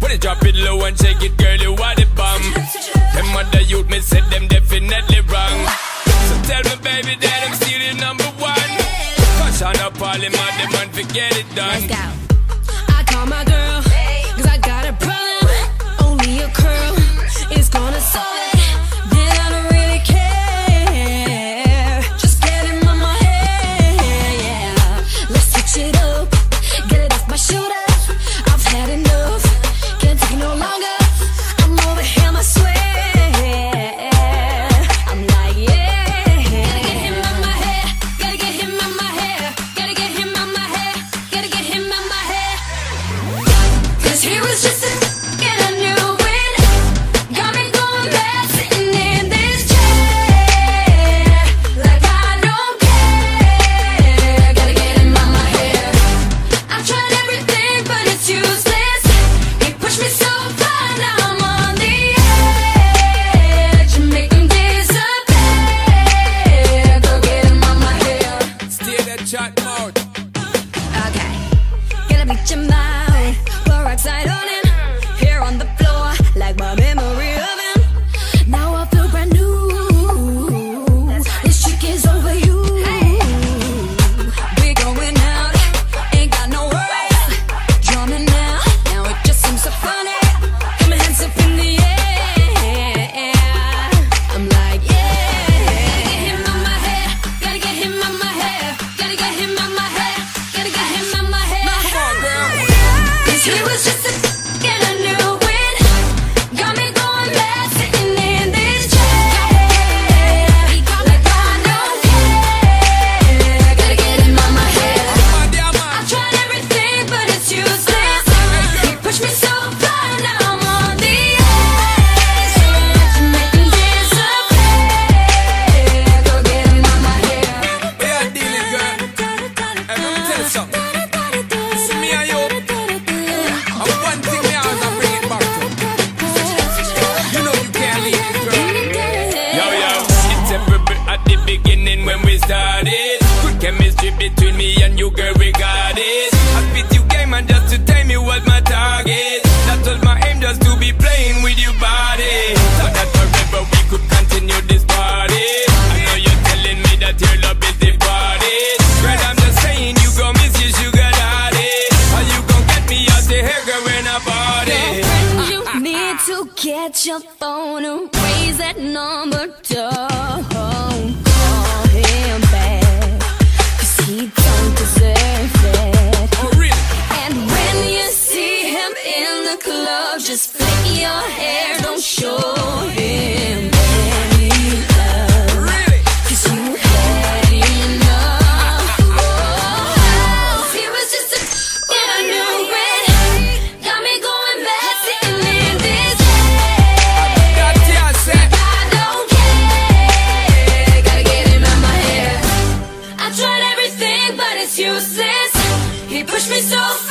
When you drop it low and shake it, girl, you are the bomb. Them other youth, me said them definitely wrong. So tell me, baby, that I'm still your number one. Cause on a parliament, the man forget it done. Let's go. I call my girl, cause I got a problem. Only a curl is gonna solve it. Then I don't really care. Just get him on my hair, yeah. Let's switch it up, get it off my shoulder. I've had enough, can't take it no longer. I'm over him, I swear. I'm like, yeah. Gotta get him on my hair, gotta get him on my hair, gotta get him on my hair, gotta get him on my hair. Cause he was just a and I knew it. Got me going back, sitting in this chair like I don't care. Gotta get him on my hair. I've tried everything, but it's useless. He pushed me so far, now I'm on the edge. Make him disappear. Go get him on my hair. Stay that chat mode. Okay, gonna beat your mind. We're outside on him, here on the floor, like my memory of him. Now I feel brand new. This chick is over you. We going out, ain't got no worries. Drumming now, now it just seems so funny. Got my hands up in the air. I'm like, yeah. Gotta get him on my hair, gotta get him on my hair, gotta get him on my hair, gotta get him on my hair. Cause he was just a and I knew it. Got me going back, sitting in this chair like I don't care. Gotta get him on my hair. I've tried everything, but it's useless. He pushed me so far, now I'm on the edge. Make him disappear. Go get him on my hair. Yeah, deal it, girl. Hey, let me tell you something. See me and you. And one thing me always I bring it back to. You know you can't leave it, girl. Yo, it's every at the beginning when we started. Good chemistry between me and you, girl, we got it. I spit you game and just to tell me was my target. That was my aim, just to be playing with your body. So that forever we could continue this party. I know you're telling me that your love is the party. Girl, I'm just saying you gon' miss your sugar daddy. Or you gon' get me out the hair, girl, when I party. You need to get your phone and raise that number. Don't call him back, cause he don't deserve it. Oh, really? And when you see him in the club, just flick your hair, don't show him any love. Really? Cause you had enough. He was just a and I knew it. Got me going back, sitting in this chair That's what I said. I don't care. Gotta get him on my hair. I tried everything, but it's useless. He pushed me so far.